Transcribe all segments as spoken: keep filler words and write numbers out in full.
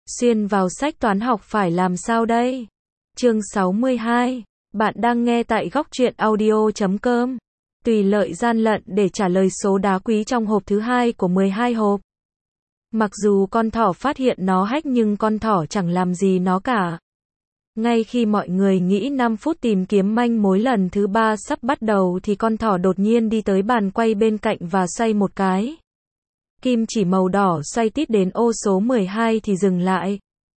Xuyên vào sách toán học phải làm sao đây? Chương sáu mươi hai. Bạn đang nghe tại góc truyện audio chấm com. Tùy lợi gian lận để trả lời số đá quý trong hộp thứ hai của mười hai hộp. Mặc dù con thỏ phát hiện nó hack nhưng con thỏ chẳng làm gì nó cả. Ngay khi mọi người nghĩ năm phút tìm kiếm manh mối lần thứ ba sắp bắt đầu thì con thỏ đột nhiên đi tới bàn quay bên cạnh và xoay một cái. Kim chỉ màu đỏ xoay tít đến ô số mười hai thì dừng lại.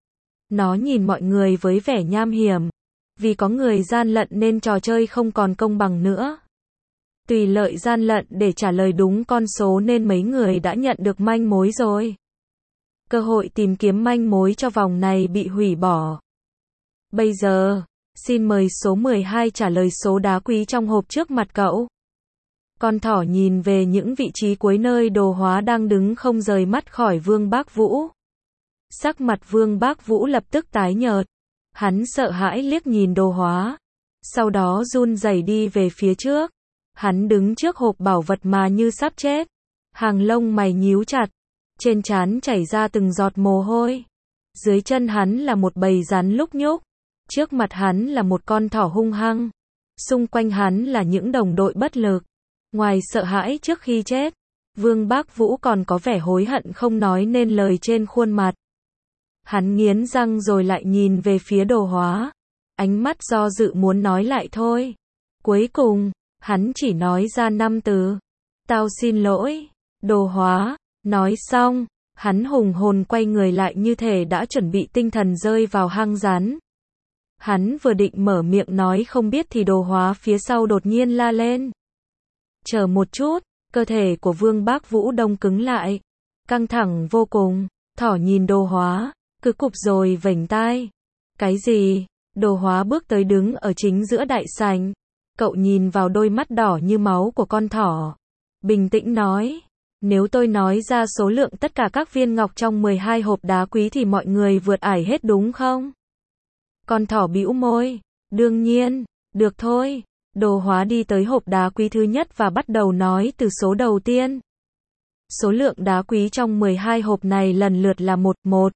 Nó nhìn mọi người với vẻ nham hiểm. Vì có người gian lận nên trò chơi không còn công bằng nữa. Tùy lợi gian lận để trả lời đúng con số nên mấy người đã nhận được manh mối rồi. Cơ hội tìm kiếm manh mối cho vòng này bị hủy bỏ. Bây giờ, xin mời số mười hai trả lời số đá quý trong hộp trước mặt cậu. Con thỏ nhìn về những vị trí cuối nơi đồ hóa đang đứng không rời mắt khỏi Vương Bác Vũ. Sắc mặt Vương Bác Vũ lập tức tái nhợt. Hắn sợ hãi liếc nhìn đồ hóa. Sau đó run rẩy đi về phía trước. Hắn đứng trước hộp bảo vật mà như sắp chết. Hàng lông mày nhíu chặt. Trên trán chảy ra từng giọt mồ hôi. Dưới chân hắn là một bầy rắn lúc nhúc. Trước mặt hắn là một con thỏ hung hăng. Xung quanh hắn là những đồng đội bất lực. Ngoài sợ hãi trước khi chết, Vương Bác Vũ còn có vẻ hối hận không nói nên lời trên khuôn mặt. Hắn nghiến răng rồi lại nhìn về phía đồ hóa. Ánh mắt do dự muốn nói lại thôi. Cuối cùng, hắn chỉ nói ra năm từ. Tao xin lỗi, đồ hóa. Nói xong, hắn hùng hồn quay người lại như thể đã chuẩn bị tinh thần rơi vào hang rắn. Hắn vừa định mở miệng nói không biết thì đồ hóa phía sau đột nhiên la lên. Chờ một chút, cơ thể của Vương Bác Vũ đông cứng lại. Căng thẳng vô cùng, thỏ nhìn đồ hóa, cứ cụp rồi vểnh tai. Cái gì? Đồ hóa bước tới đứng ở chính giữa đại sảnh. Cậu nhìn vào đôi mắt đỏ như máu của con thỏ. Bình tĩnh nói. Nếu tôi nói ra số lượng tất cả các viên ngọc trong mười hai hộp đá quý thì mọi người vượt ải hết đúng không? Con thỏ bĩu môi. Đương nhiên, được thôi. Đồ hóa đi tới hộp đá quý thứ nhất và bắt đầu nói từ số đầu tiên. Số lượng đá quý trong mười hai hộp này lần lượt là một, một,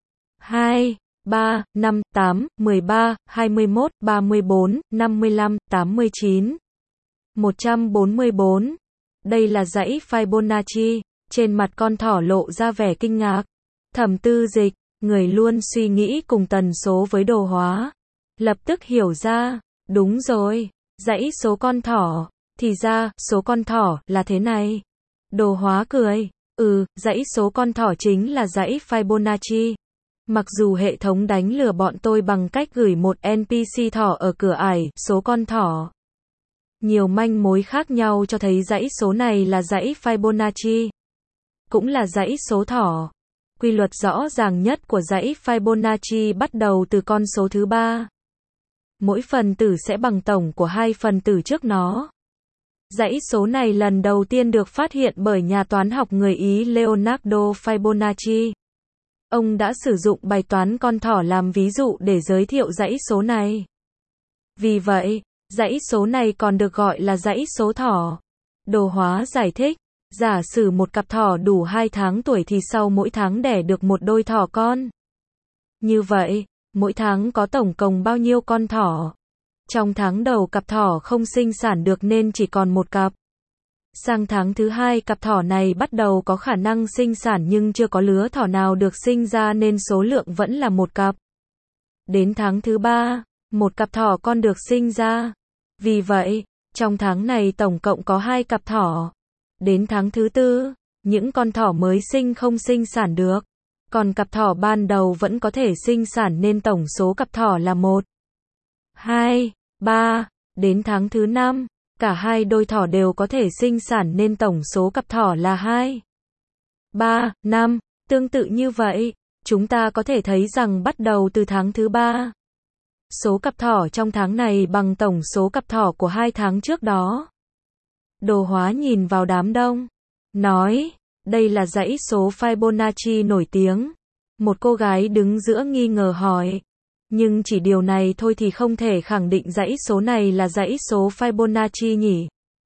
hai, ba, năm, tám, mười ba, hai mươi mốt, ba mươi bốn, năm mươi lăm, tám mươi chín, một trăm bốn mươi bốn. Đây là dãy Fibonacci. Trên mặt con thỏ lộ ra vẻ kinh ngạc. Thẩm Tư Dịch, người luôn suy nghĩ cùng tần số với đồ hóa, lập tức hiểu ra. Đúng rồi. Dãy số con thỏ, thì ra, số con thỏ, là thế này. Đồ hóa cười, ừ, dãy số con thỏ chính là dãy Fibonacci. Mặc dù hệ thống đánh lừa bọn tôi bằng cách gửi một en pê xê thỏ ở cửa ải, số con thỏ. Nhiều manh mối khác nhau cho thấy dãy số này là dãy Fibonacci. Cũng là dãy số thỏ. Quy luật rõ ràng nhất của dãy Fibonacci bắt đầu từ con số thứ ba. Mỗi phần tử sẽ bằng tổng của hai phần tử trước nó. Dãy số này lần đầu tiên được phát hiện bởi nhà toán học người Ý Leonardo Fibonacci. Ông đã sử dụng bài toán con thỏ làm ví dụ để giới thiệu dãy số này. Vì vậy, dãy số này còn được gọi là dãy số thỏ. Đồ hóa giải thích, giả sử một cặp thỏ đủ hai tháng tuổi thì sau mỗi tháng đẻ được một đôi thỏ con. Như vậy, mỗi tháng có tổng cộng bao nhiêu con thỏ? Trong tháng đầu cặp thỏ không sinh sản được nên chỉ còn một cặp. Sang tháng thứ hai cặp thỏ này bắt đầu có khả năng sinh sản nhưng chưa có lứa thỏ nào được sinh ra nên số lượng vẫn là một cặp. Đến tháng thứ ba, một cặp thỏ con được sinh ra. Vì vậy, trong tháng này tổng cộng có hai cặp thỏ. Đến tháng thứ tư, những con thỏ mới sinh không sinh sản được. Còn cặp thỏ ban đầu vẫn có thể sinh sản nên tổng số cặp thỏ là một, hai, ba. Đến tháng thứ năm, cả hai đôi thỏ đều có thể sinh sản nên tổng số cặp thỏ là hai, ba, năm. Tương tự như vậy, chúng ta có thể thấy rằng bắt đầu từ tháng thứ ba, số cặp thỏ trong tháng này bằng tổng số cặp thỏ của hai tháng trước đó. Đồ hóa nhìn vào đám đông, nói. Đây là dãy số Fibonacci nổi tiếng. Một cô gái đứng giữa nghi ngờ hỏi. Nhưng chỉ điều này thôi thì không thể khẳng định dãy số này là dãy số Fibonacci nhỉ?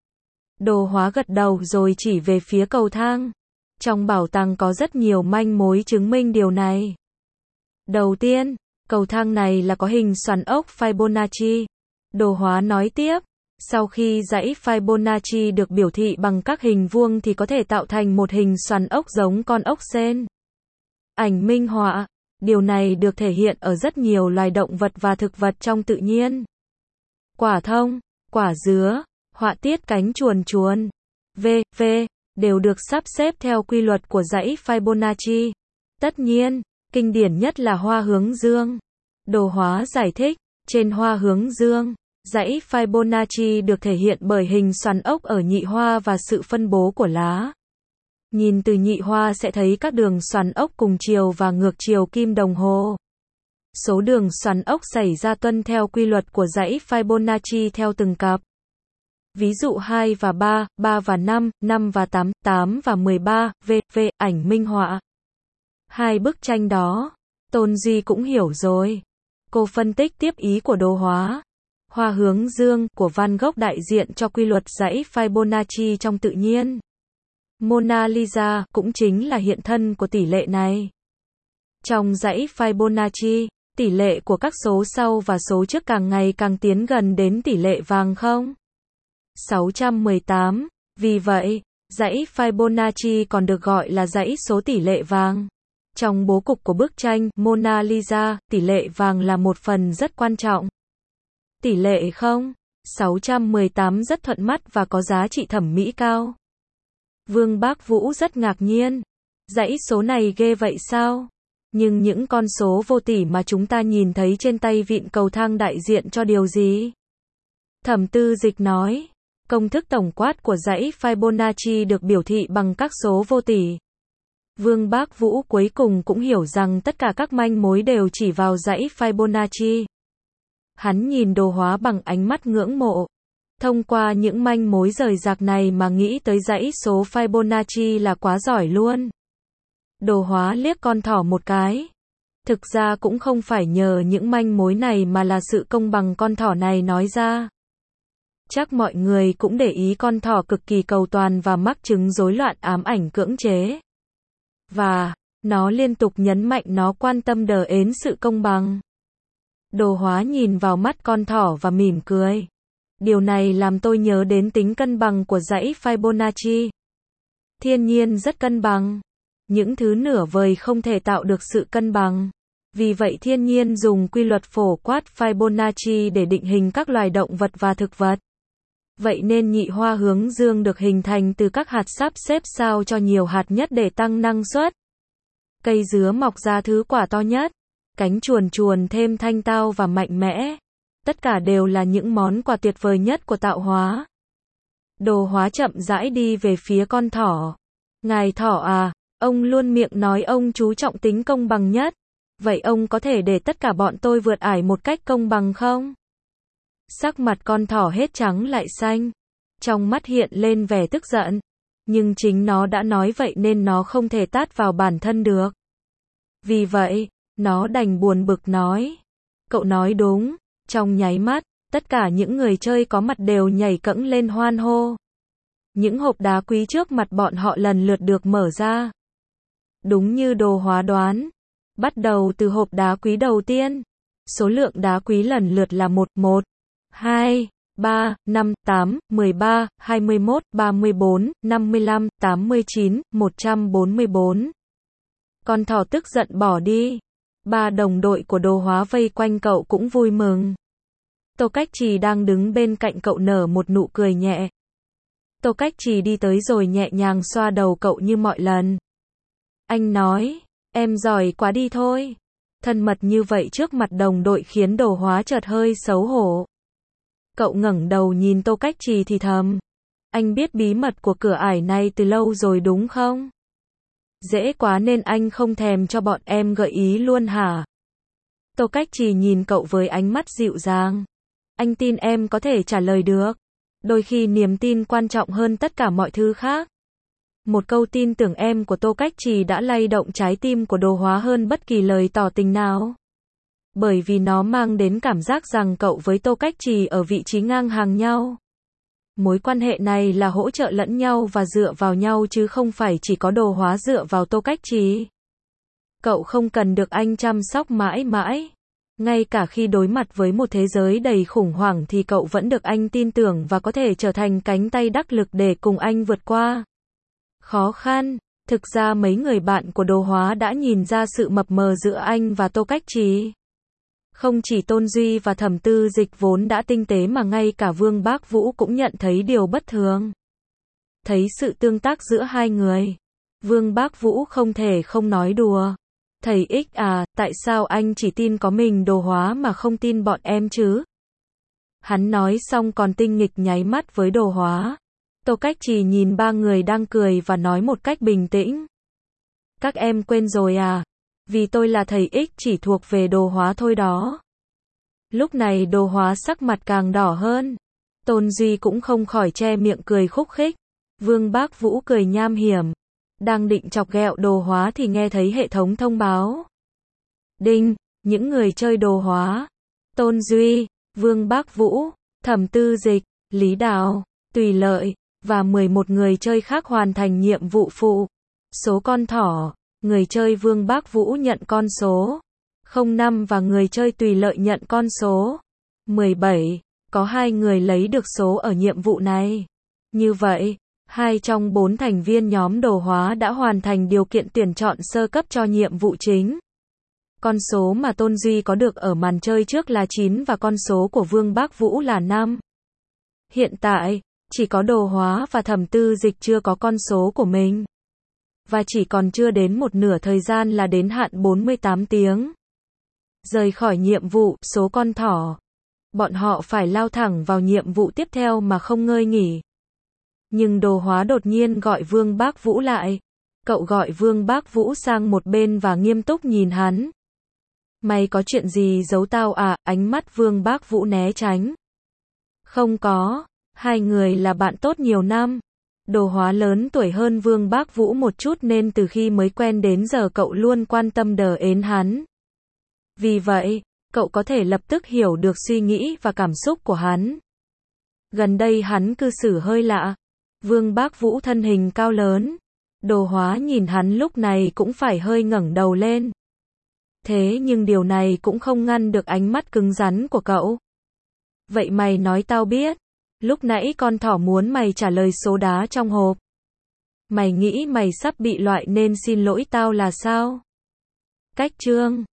Đồ hóa gật đầu rồi chỉ về phía cầu thang. Trong bảo tàng có rất nhiều manh mối chứng minh điều này. Đầu tiên, cầu thang này là có hình xoắn ốc Fibonacci. Đồ hóa nói tiếp, sau khi dãy Fibonacci được biểu thị bằng các hình vuông thì có thể tạo thành một hình xoắn ốc giống con ốc sên. Ảnh minh họa. Điều này được thể hiện ở rất nhiều loài động vật và thực vật trong tự nhiên. Quả thông, quả dứa, họa tiết cánh chuồn chuồn, vân vân đều được sắp xếp theo quy luật của dãy Fibonacci. Tất nhiên, kinh điển nhất là hoa hướng dương. Đồ hóa giải thích, trên hoa hướng dương, dãy Fibonacci được thể hiện bởi hình xoắn ốc ở nhị hoa và sự phân bố của lá. Nhìn từ nhị hoa sẽ thấy các đường xoắn ốc cùng chiều và ngược chiều kim đồng hồ. Số đường xoắn ốc xảy ra tuân theo quy luật của dãy Fibonacci theo từng cặp. Ví dụ hai và ba, ba và năm, năm và tám, tám và mười ba, vân vân ảnh minh họa. Hai bức tranh đó, Tôn Duy cũng hiểu rồi. Cô phân tích tiếp ý của đồ hóa. Hoa hướng dương của Van Gogh đại diện cho quy luật dãy Fibonacci trong tự nhiên. Mona Lisa cũng chính là hiện thân của tỷ lệ này. Trong dãy Fibonacci, tỷ lệ của các số sau và số trước càng ngày càng tiến gần đến tỷ lệ vàng không? sáu trăm mười tám. Vì vậy, dãy Fibonacci còn được gọi là dãy số tỷ lệ vàng. Trong bố cục của bức tranh Mona Lisa, tỷ lệ vàng là một phần rất quan trọng. Tỷ lệ không? sáu trăm mười tám rất thuận mắt và có giá trị thẩm mỹ cao. Vương Bác Vũ rất ngạc nhiên. Dãy số này ghê vậy sao? Nhưng những con số vô tỷ mà chúng ta nhìn thấy trên tay vịn cầu thang đại diện cho điều gì? Thẩm Tư Dịch nói, công thức tổng quát của dãy Fibonacci được biểu thị bằng các số vô tỷ. Vương Bác Vũ cuối cùng cũng hiểu rằng tất cả các manh mối đều chỉ vào dãy Fibonacci. Hắn nhìn đồ hóa bằng ánh mắt ngưỡng mộ. Thông qua những manh mối rời rạc này mà nghĩ tới dãy số Fibonacci là quá giỏi luôn. Đồ hóa liếc con thỏ một cái. Thực ra cũng không phải nhờ những manh mối này mà là sự công bằng con thỏ này nói ra. Chắc mọi người cũng để ý con thỏ cực kỳ cầu toàn và mắc chứng rối loạn ám ảnh cưỡng chế. Và, nó liên tục nhấn mạnh nó quan tâm đờ ến sự công bằng. Đồ hóa nhìn vào mắt con thỏ và mỉm cười. Điều này làm tôi nhớ đến tính cân bằng của dãy Fibonacci. Thiên nhiên rất cân bằng. Những thứ nửa vời không thể tạo được sự cân bằng. Vì vậy thiên nhiên dùng quy luật phổ quát Fibonacci để định hình các loài động vật và thực vật. Vậy nên nhị hoa hướng dương được hình thành từ các hạt sắp xếp sao cho nhiều hạt nhất để tăng năng suất. Cây dứa mọc ra thứ quả to nhất. Cánh chuồn chuồn thêm thanh tao và mạnh mẽ. Tất cả đều là những món quà tuyệt vời nhất của tạo hóa. Đồ hóa chậm rãi đi về phía con thỏ. Ngài thỏ à, ông luôn miệng nói ông chú trọng tính công bằng nhất. Vậy ông có thể để tất cả bọn tôi vượt ải một cách công bằng không? Sắc mặt con thỏ hết trắng lại xanh. Trong mắt hiện lên vẻ tức giận. Nhưng chính nó đã nói vậy nên nó không thể tát vào bản thân được. Vì vậy, nó đành buồn bực nói. Cậu nói đúng. Trong nháy mắt, tất cả những người chơi có mặt đều nhảy cẫng lên hoan hô. Những hộp đá quý trước mặt bọn họ lần lượt được mở ra. Đúng như đồ hóa đoán. Bắt đầu từ hộp đá quý đầu tiên. Số lượng đá quý lần lượt là một, một, hai, ba, năm, tám, mười ba, hai mươi mốt, ba mươi bốn, năm mươi lăm, tám mươi chín, một trăm bốn mươi bốn. Con thỏ tức giận bỏ đi. Ba đồng đội của đồ hóa vây quanh cậu cũng vui mừng. Tô Cách Trì đang đứng bên cạnh cậu nở một nụ cười nhẹ. Tô Cách Trì đi tới rồi nhẹ nhàng xoa đầu cậu như mọi lần. Anh nói, em giỏi quá đi thôi. Thân mật như vậy trước mặt đồng đội khiến đồ hóa chợt hơi xấu hổ. Cậu ngẩng đầu nhìn Tô Cách Trì thì thầm. Anh biết bí mật của cửa ải này từ lâu rồi đúng không? Dễ quá nên anh không thèm cho bọn em gợi ý luôn hả? Tô Cách Trì nhìn cậu với ánh mắt dịu dàng. Anh tin em có thể trả lời được. Đôi khi niềm tin quan trọng hơn tất cả mọi thứ khác. Một câu tin tưởng em của Tô Cách Trì đã lay động trái tim của đồ hóa hơn bất kỳ lời tỏ tình nào. Bởi vì nó mang đến cảm giác rằng cậu với Tô Cách Trì ở vị trí ngang hàng nhau. Mối quan hệ này là hỗ trợ lẫn nhau và dựa vào nhau chứ không phải chỉ có đồ hóa dựa vào Tô Cách Trì. Cậu không cần được anh chăm sóc mãi mãi. Ngay cả khi đối mặt với một thế giới đầy khủng hoảng thì cậu vẫn được anh tin tưởng và có thể trở thành cánh tay đắc lực để cùng anh vượt qua khó khăn. Thực ra mấy người bạn của Đồ Hóa đã nhìn ra sự mập mờ giữa anh và Tô Cách Trì. Không chỉ Tôn Duy và Thẩm Tư Dịch vốn đã tinh tế mà ngay cả Vương Bác Vũ cũng nhận thấy điều bất thường. Thấy sự tương tác giữa hai người, Vương Bác Vũ không thể không nói đùa. Thầy Ích à, tại sao anh chỉ tin có mình Đồ Hóa mà không tin bọn em chứ? Hắn nói xong còn tinh nghịch nháy mắt với Đồ Hóa. Tô Cách Trì nhìn ba người đang cười và nói một cách bình tĩnh. Các em quên rồi à? Vì tôi là thầy Ích chỉ thuộc về Đồ Hóa thôi đó. Lúc này Đồ Hóa sắc mặt càng đỏ hơn. Tôn Duy cũng không khỏi che miệng cười khúc khích. Vương Bác Vũ cười nham hiểm. Đang định chọc ghẹo Đồ Hóa thì nghe thấy hệ thống thông báo. Đinh, những người chơi Đồ Hóa. Tôn Duy, Vương Bác Vũ, Thẩm Tư Dịch, Lý Đào, Tùy Lợi, và mười một người chơi khác hoàn thành nhiệm vụ phụ. Số con thỏ, người chơi Vương Bác Vũ nhận con số không năm và người chơi Tùy Lợi nhận con số mười bảy. Có hai người lấy được số ở nhiệm vụ này. Như vậy, hai trong bốn thành viên nhóm Đồ Hóa đã hoàn thành điều kiện tuyển chọn sơ cấp cho nhiệm vụ chính. Con số mà Tôn Duy có được ở màn chơi trước là chín và con số của Vương Bác Vũ là năm. Hiện tại, chỉ có Đồ Hóa và Thẩm Tư Dịch chưa có con số của mình. Và chỉ còn chưa đến một nửa thời gian là đến hạn bốn mươi tám tiếng. Rời khỏi nhiệm vụ, số con thỏ. Bọn họ phải lao thẳng vào nhiệm vụ tiếp theo mà không ngơi nghỉ. Nhưng Đồ Hóa đột nhiên gọi Vương Bác Vũ lại. Cậu gọi Vương Bác Vũ sang một bên và nghiêm túc nhìn hắn. Mày có chuyện gì giấu tao à? Ánh mắt Vương Bác Vũ né tránh. Không có, hai người là bạn tốt nhiều năm. Đồ Hóa lớn tuổi hơn Vương Bác Vũ một chút nên từ khi mới quen đến giờ cậu luôn quan tâm đờ ến hắn. Vì vậy, cậu có thể lập tức hiểu được suy nghĩ và cảm xúc của hắn. Gần đây hắn cư xử hơi lạ. Vương Bác Vũ thân hình cao lớn. Đồ Hóa nhìn hắn lúc này cũng phải hơi ngẩng đầu lên. Thế nhưng điều này cũng không ngăn được ánh mắt cứng rắn của cậu. Vậy mày nói tao biết. Lúc nãy con thỏ muốn mày trả lời số đá trong hộp. Mày nghĩ mày sắp bị loại nên xin lỗi tao là sao? Cách chương